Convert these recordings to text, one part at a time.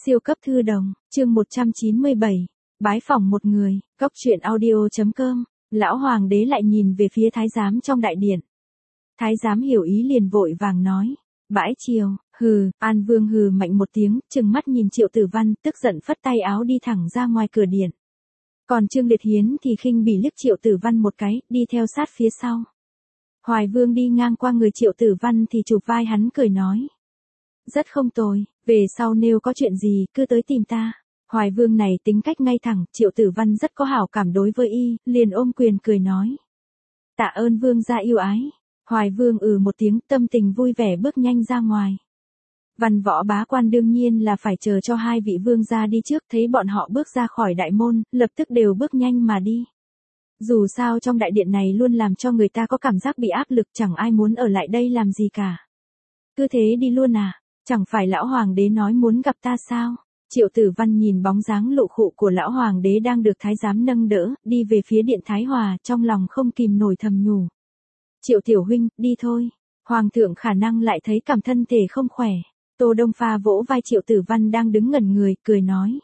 Siêu cấp thư đồng, chương 197. Bái phỏng một người, Cốc truyện audio.com. Lão hoàng đế lại nhìn về phía thái giám trong đại điện. Thái giám hiểu ý liền vội vàng nói. Bãi triều, hừ, An Vương hừ mạnh một tiếng, trừng mắt nhìn Triệu Tử Văn, tức giận phất tay áo đi thẳng ra ngoài cửa điện. Còn Trương Liệt Hiến thì khinh bỉ liếc Triệu Tử Văn một cái, đi theo sát phía sau. Hoài Vương đi ngang qua người Triệu Tử Văn thì chụp vai hắn cười nói. Rất không tồi, về sau nếu có chuyện gì cứ tới tìm ta. Hoài Vương này tính cách ngay thẳng, Triệu Tử Văn rất có hảo cảm đối với y, liền ôm quyền cười nói. Tạ ơn Vương gia yêu ái. Hoài Vương một tiếng, tâm tình vui vẻ bước nhanh ra ngoài. Văn võ bá quan đương nhiên là phải chờ cho hai vị vương gia đi trước, thấy bọn họ bước ra khỏi đại môn, lập tức đều bước nhanh mà đi. Dù sao trong đại điện này luôn làm cho người ta có cảm giác bị áp lực, chẳng ai muốn ở lại đây làm gì cả. Cứ thế đi luôn à, chẳng phải lão hoàng đế nói muốn gặp ta sao? Triệu Tử Văn nhìn bóng dáng lụ khụ của lão hoàng đế đang được thái giám nâng đỡ, đi về phía điện Thái Hòa, trong lòng không kìm nổi thầm nhủ. Triệu tiểu huynh, đi thôi. Hoàng thượng khả năng lại thấy cảm thân thể không khỏe. Tô Đông Pha vỗ vai Triệu Tử Văn đang đứng ngẩn người, cười nói.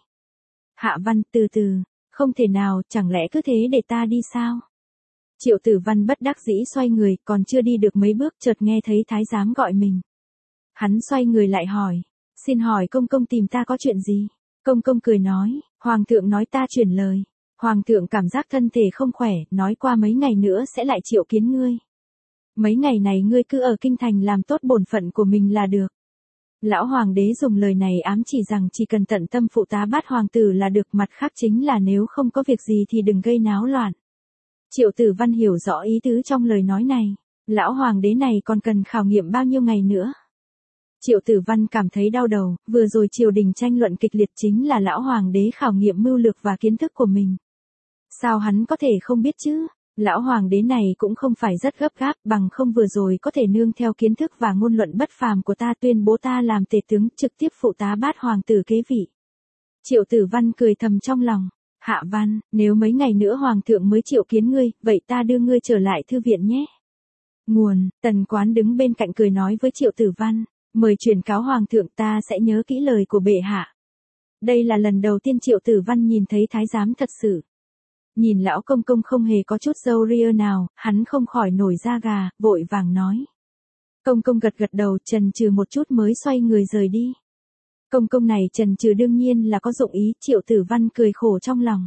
Hạ Văn, từ từ, không thể nào, chẳng lẽ cứ thế để ta đi sao? Triệu Tử Văn bất đắc dĩ xoay người, còn chưa đi được mấy bước chợt nghe thấy thái giám gọi mình. Hắn xoay người lại hỏi. Xin hỏi công công tìm ta có chuyện gì? Công công cười nói, Hoàng thượng nói ta chuyển lời. Hoàng thượng cảm giác thân thể không khỏe, nói qua mấy ngày nữa sẽ lại triệu kiến ngươi. Mấy ngày này ngươi cứ ở kinh thành làm tốt bổn phận của mình là được. Lão hoàng đế dùng lời này ám chỉ rằng chỉ cần tận tâm phụ tá bát hoàng tử là được, mặt khác chính là nếu không có việc gì thì đừng gây náo loạn. Triệu Tử Văn hiểu rõ ý tứ trong lời nói này. Lão hoàng đế này còn cần khảo nghiệm bao nhiêu ngày nữa? Triệu Tử Văn cảm thấy đau đầu, vừa rồi triều đình tranh luận kịch liệt chính là lão hoàng đế khảo nghiệm mưu lược và kiến thức của mình. Sao hắn có thể không biết chứ? Lão hoàng đế này cũng không phải rất gấp gáp, bằng không vừa rồi có thể nương theo kiến thức và ngôn luận bất phàm của ta tuyên bố ta làm tể tướng, trực tiếp phụ tá bát hoàng tử kế vị. Triệu Tử Văn cười thầm trong lòng. Hạ Văn, nếu mấy ngày nữa hoàng thượng mới triệu kiến ngươi, vậy ta đưa ngươi trở lại thư viện nhé. Nguồn, Tần Quán đứng bên cạnh cười nói với Triệu Tử Văn. Mời truyền cáo hoàng thượng, ta sẽ nhớ kỹ lời của bệ hạ. Đây là lần đầu tiên Triệu Tử Văn nhìn thấy thái giám thật sự. Nhìn lão công công không hề có chút râu ria nào, hắn không khỏi nổi da gà, vội vàng nói. Công công gật gật đầu, chần chừ một chút mới xoay người rời đi. Công công này chần chừ đương nhiên là có dụng ý, Triệu Tử Văn cười khổ trong lòng.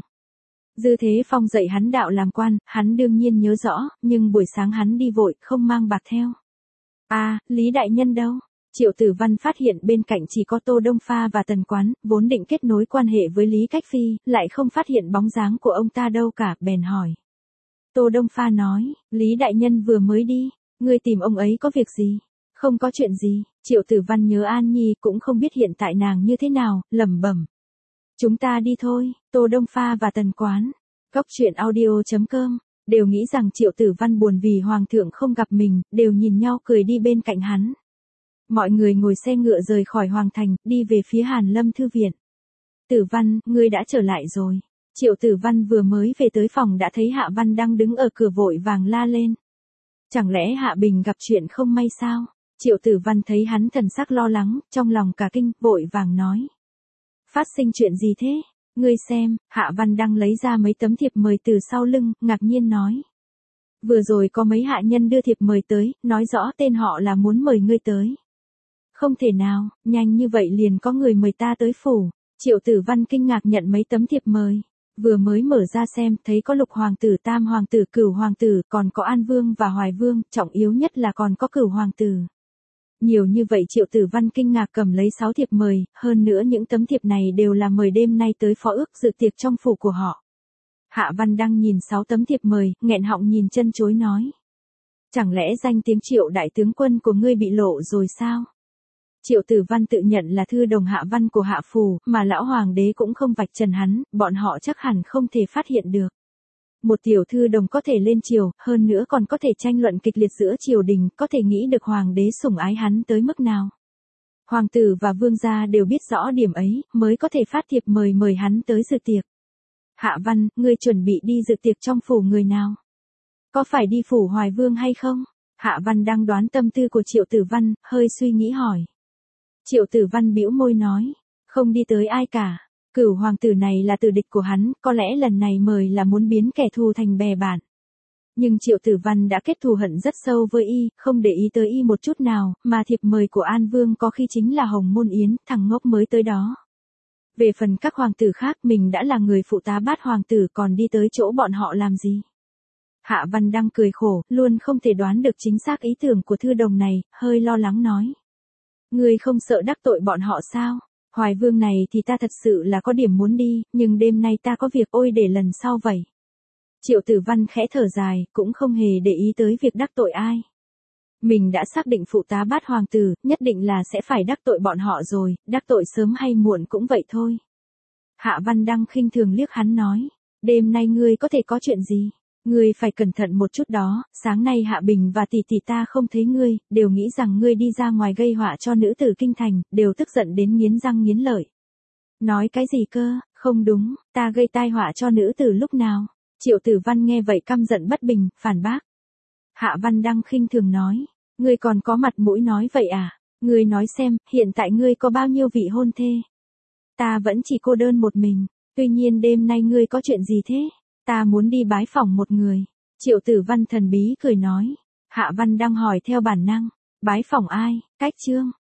Dư Thế Phong dạy hắn đạo làm quan, hắn đương nhiên nhớ rõ, nhưng buổi sáng hắn đi vội, không mang bạc theo. Lý đại nhân đâu? Triệu Tử Văn phát hiện bên cạnh chỉ có Tô Đông Pha và Tần Quán, vốn định kết nối quan hệ với Lý Cách Phi, lại không phát hiện bóng dáng của ông ta đâu cả, bèn hỏi. Tô Đông Pha nói, Lý đại nhân vừa mới đi, ngươi tìm ông ấy có việc gì? Không có chuyện gì. Triệu Tử Văn nhớ An Nhi, cũng không biết hiện tại nàng như thế nào, lẩm bẩm. Chúng ta đi thôi. Tô Đông Pha và Tần Quán, Cốc truyện audio.com, đều nghĩ rằng Triệu Tử Văn buồn vì hoàng thượng không gặp mình, đều nhìn nhau cười đi bên cạnh hắn. Mọi người ngồi xe ngựa rời khỏi hoàng thành, đi về phía Hàn Lâm thư viện. Tử Văn, ngươi đã trở lại rồi. Triệu Tử Văn vừa mới về tới phòng đã thấy Hạ Văn đang đứng ở cửa vội vàng la lên. Chẳng lẽ Hạ Bình gặp chuyện không may sao? Triệu Tử Văn thấy hắn thần sắc lo lắng, trong lòng cả kinh, vội vàng nói. Phát sinh chuyện gì thế? Ngươi xem. Hạ Văn đang lấy ra mấy tấm thiệp mời từ sau lưng, ngạc nhiên nói. Vừa rồi có mấy hạ nhân đưa thiệp mời tới, nói rõ tên họ là muốn mời ngươi tới. Không thể nào, nhanh như vậy liền có người mời ta tới phủ. Triệu Tử Văn kinh ngạc nhận mấy tấm thiệp mời. Vừa mới mở ra xem, thấy có Lục hoàng tử, Tam hoàng tử, Cửu hoàng tử, còn có An Vương và Hoài Vương, trọng yếu nhất là còn có Cửu hoàng tử. Nhiều như vậy Triệu Tử Văn kinh ngạc cầm lấy 6 thiệp mời, hơn nữa những tấm thiệp này đều là mời đêm nay tới phó ước dự tiệc trong phủ của họ. Hạ Văn đang nhìn 6 tấm thiệp mời, nghẹn họng nhìn chân chối nói. Chẳng lẽ danh tiếng Triệu đại tướng quân của ngươi bị lộ rồi sao? Triệu Tử Văn tự nhận là thư đồng Hạ Văn của Hạ phủ, mà lão hoàng đế cũng không vạch trần hắn, bọn họ chắc hẳn không thể phát hiện được. Một tiểu thư đồng có thể lên triều, hơn nữa còn có thể tranh luận kịch liệt giữa triều đình, có thể nghĩ được hoàng đế sủng ái hắn tới mức nào. Hoàng tử và vương gia đều biết rõ điểm ấy, mới có thể phát thiệp mời hắn tới dự tiệc. Hạ Văn, ngươi chuẩn bị đi dự tiệc trong phủ người nào? Có phải đi phủ Hoài Vương hay không? Hạ Văn đang đoán tâm tư của Triệu Tử Văn, hơi suy nghĩ hỏi. Triệu Tử Văn bĩu môi nói, Không đi tới ai cả. Cửu hoàng tử này là tử địch của hắn, có lẽ lần này mời là muốn biến kẻ thù thành bè bạn. Nhưng Triệu Tử Văn đã kết thù hận rất sâu với y, không để ý tới y một chút nào, mà thiệp mời của An Vương có khi chính là Hồng Môn Yến, thằng ngốc mới tới đó. Về phần các hoàng tử khác, mình đã là người phụ tá Bát hoàng tử, còn đi tới chỗ bọn họ làm gì? Hạ Văn Đăng cười khổ, luôn không thể đoán được chính xác ý tưởng của thư đồng này, hơi lo lắng nói. Ngươi không sợ đắc tội bọn họ sao? Hoài Vương này thì ta thật sự là có điểm muốn đi, nhưng đêm nay ta có việc, ôi để lần sau vậy. Triệu Tử Văn khẽ thở dài, cũng không hề để ý tới việc đắc tội ai. Mình đã xác định phụ tá Bát hoàng tử, nhất định là sẽ phải đắc tội bọn họ rồi, đắc tội sớm hay muộn cũng vậy thôi. Hạ Văn Đăng khinh thường liếc hắn nói, đêm nay ngươi có thể có chuyện gì? Ngươi phải cẩn thận một chút đó, sáng nay Hạ Bình và tỷ tỷ ta không thấy ngươi, đều nghĩ rằng ngươi đi ra ngoài gây họa cho nữ tử kinh thành, đều tức giận đến nghiến răng nghiến lợi. Nói cái gì cơ, không đúng, ta gây tai họa cho nữ tử lúc nào? Triệu Tử Văn nghe vậy căm giận bất bình, phản bác. Hạ Văn Đăng khinh thường nói, ngươi còn có mặt mũi nói vậy à? Ngươi nói xem, hiện tại ngươi có bao nhiêu vị hôn thê? Ta vẫn chỉ cô đơn một mình, tuy nhiên đêm nay ngươi có chuyện gì thế? Ta muốn đi bái phỏng một người. Triệu Tử Văn thần bí cười nói. Hạ Văn Đăng hỏi theo bản năng, bái phỏng ai? Cách Trương.